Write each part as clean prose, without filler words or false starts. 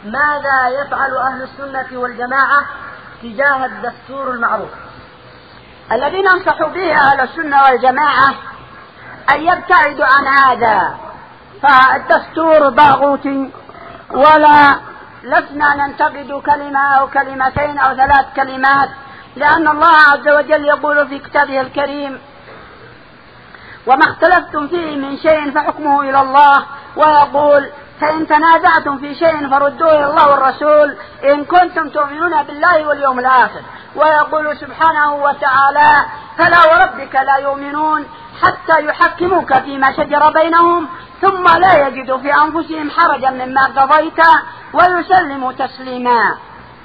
ماذا يفعل أهل السنة والجماعة تجاه الدستور المعروف؟ الذي ننصح به أهل السنة والجماعة أن يبتعدوا عن هذا، فالدستور طاغوتي، ولا لسنا ننتقد كلمة أو كلمتين أو 3 كلمات، لأن الله عز وجل يقول في كتابه الكريم: وما اختلفتم فيه من شيء فحكمه إلى الله، ويقول: فإن تنازعتم في شيء فردوه إلى الله والرسول إن كنتم تؤمنون بالله واليوم الآخر. ويقول سبحانه وتعالى: فلا وربك لا يؤمنون حتى يحكموك فيما شجر بينهم ثم لا يجدوا في أنفسهم حرجا مما قضيت ويسلموا تسليما.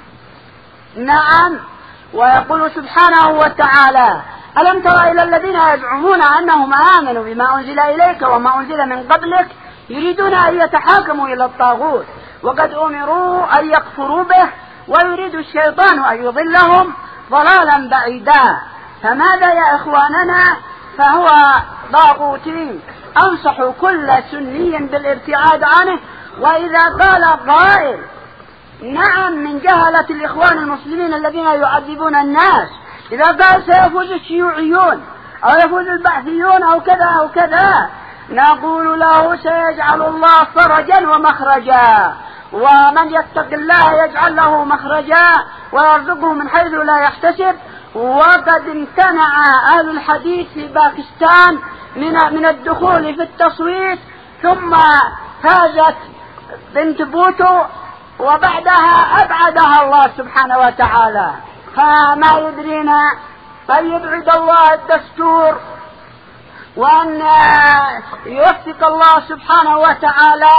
نعم. ويقول سبحانه وتعالى: ألم تر إلى الذين يزعمون أنهم آمنوا بما أنزل إليك وما أنزل من قبلك يريدون أن يتحاكموا إلى الطاغوت وقد أمروا أن يكفروا به ويريد الشيطان أن يضلهم ضلالا بعيدا. فماذا يا إخواننا؟ فهو طاغوتي. أنصح كل سني بالابتعاد عنه. وإذا قال قائل: نعم، من جهلة الإخوان المسلمين الذين يعذبون الناس، إذا قال سيفوز الشيوعيون أو يفوز البعثيون أو كذا أو كذا، نقول له: سيجعل الله فرجا ومخرجا، ومن يتق الله يجعل له مخرجا ويرزقه من حيث لا يحتسب. وقد امتنع أهل الحديث في باكستان من الدخول في التصويت، ثم فازت بنت بوتو وبعدها أبعدها الله سبحانه وتعالى. فما يدرينا أن يبعد الله الدستور وأن يوفق الله سبحانه وتعالى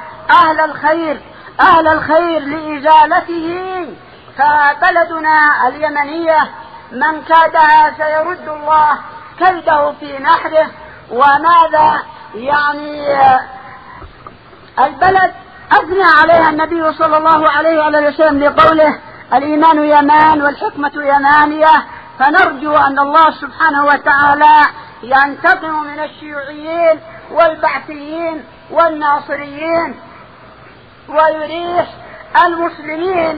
أهل الخير لإزالته. فبلدنا اليمنية من كادها سيرد الله كيده في نحره. وماذا يعني البلد أثنى عليها النبي صلى الله عليه وسلم لقوله: الإيمان يمان والحكمة يمانية. فنرجو أن الله سبحانه وتعالى ينتقم من الشيوعيين والبعثيين والناصريين ويريح المسلمين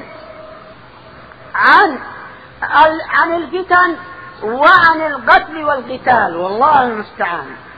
عن الفتن وعن القتل والقتال، والله المستعان.